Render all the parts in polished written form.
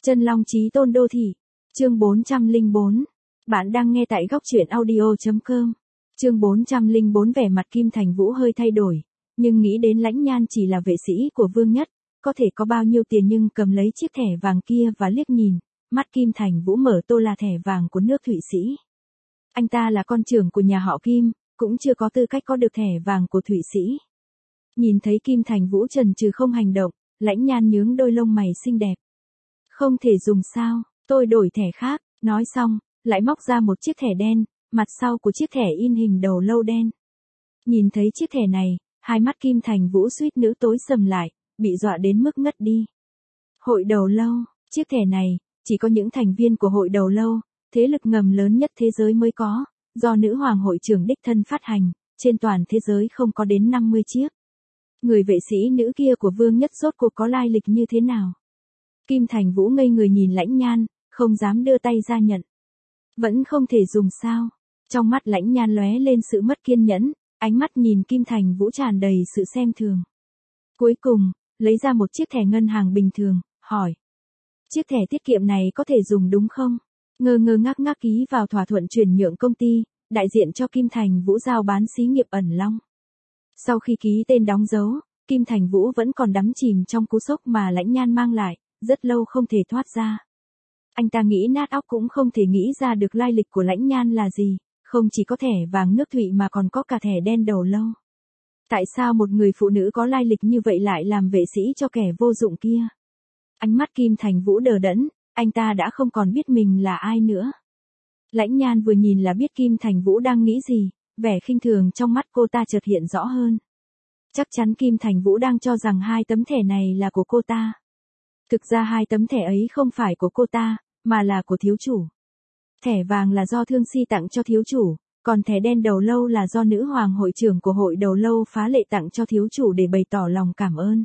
Chân Long Chí Tôn Đô Thị. Chương 404. Bạn đang nghe tại góc truyện audio.com. Chương 404. Vẻ mặt Kim Thành Vũ hơi thay đổi, nhưng nghĩ đến Lãnh Nhan chỉ là vệ sĩ của Vương Nhất, có thể có bao nhiêu tiền nhưng cầm lấy chiếc thẻ vàng kia và liếc nhìn, mắt Kim Thành Vũ mở to là thẻ vàng của nước Thụy Sĩ. Anh ta là con trưởng của nhà họ Kim, cũng chưa có tư cách có được thẻ vàng của Thụy Sĩ. Nhìn thấy Kim Thành Vũ chần chừ không hành động, Lãnh Nhan nhướng đôi lông mày xinh đẹp. Không thể dùng sao, tôi đổi thẻ khác, nói xong, lại móc ra một chiếc thẻ đen, mặt sau của chiếc thẻ in hình đầu lâu đen. Nhìn thấy chiếc thẻ này, hai mắt Kim Thành Vũ suýt nữa tối sầm lại, bị dọa đến mức ngất đi. Hội đầu lâu, chiếc thẻ này, chỉ có những thành viên của hội đầu lâu, thế lực ngầm lớn nhất thế giới mới có, do nữ hoàng hội trưởng đích thân phát hành, trên toàn thế giới không có đến 50 chiếc. Người vệ sĩ nữ kia của Vương Nhất rốt cuộc có lai lịch như thế nào? Kim Thành Vũ ngây người nhìn Lãnh Nhan, không dám đưa tay ra nhận. Vẫn không thể dùng sao? Trong mắt Lãnh Nhan lóe lên sự mất kiên nhẫn, ánh mắt nhìn Kim Thành Vũ tràn đầy sự xem thường. Cuối cùng, lấy ra một chiếc thẻ ngân hàng bình thường, hỏi. Chiếc thẻ tiết kiệm này có thể dùng đúng không? Ngơ ngác ký vào thỏa thuận chuyển nhượng công ty, đại diện cho Kim Thành Vũ giao bán xí nghiệp Ẩn Long. Sau khi ký tên đóng dấu, Kim Thành Vũ vẫn còn đắm chìm trong cú sốc mà Lãnh Nhan mang lại, rất lâu không thể thoát ra. Anh ta nghĩ nát óc cũng không thể nghĩ ra được lai lịch của Lãnh Nhan là gì, không chỉ có thẻ vàng nước Thụy mà còn có cả thẻ đen đầu lâu. Tại sao một người phụ nữ có lai lịch như vậy lại làm vệ sĩ cho kẻ vô dụng kia? Ánh mắt Kim Thành Vũ đờ đẫn, anh ta đã không còn biết mình là ai nữa. Lãnh Nhan vừa nhìn là biết Kim Thành Vũ đang nghĩ gì, vẻ khinh thường trong mắt cô ta chợt hiện rõ hơn. Chắc chắn Kim Thành Vũ đang cho rằng hai tấm thẻ này là của cô ta. Thực ra hai tấm thẻ ấy không phải của cô ta, mà là của thiếu chủ. Thẻ vàng là do Thương Si tặng cho thiếu chủ, còn thẻ đen đầu lâu là do nữ hoàng hội trưởng của hội đầu lâu Phá Lệ tặng cho thiếu chủ để bày tỏ lòng cảm ơn.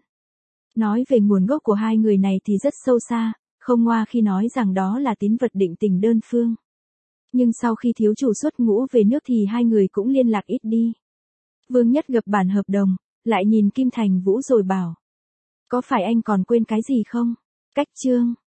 Nói về nguồn gốc của hai người này thì rất sâu xa, không ngoa khi nói rằng đó là tín vật định tình đơn phương. Nhưng sau khi thiếu chủ xuất ngũ về nước thì hai người cũng liên lạc ít đi. Vương Nhất gập bản hợp đồng, lại nhìn Kim Thành Vũ rồi bảo. Có phải anh còn quên cái gì không? Cách chương.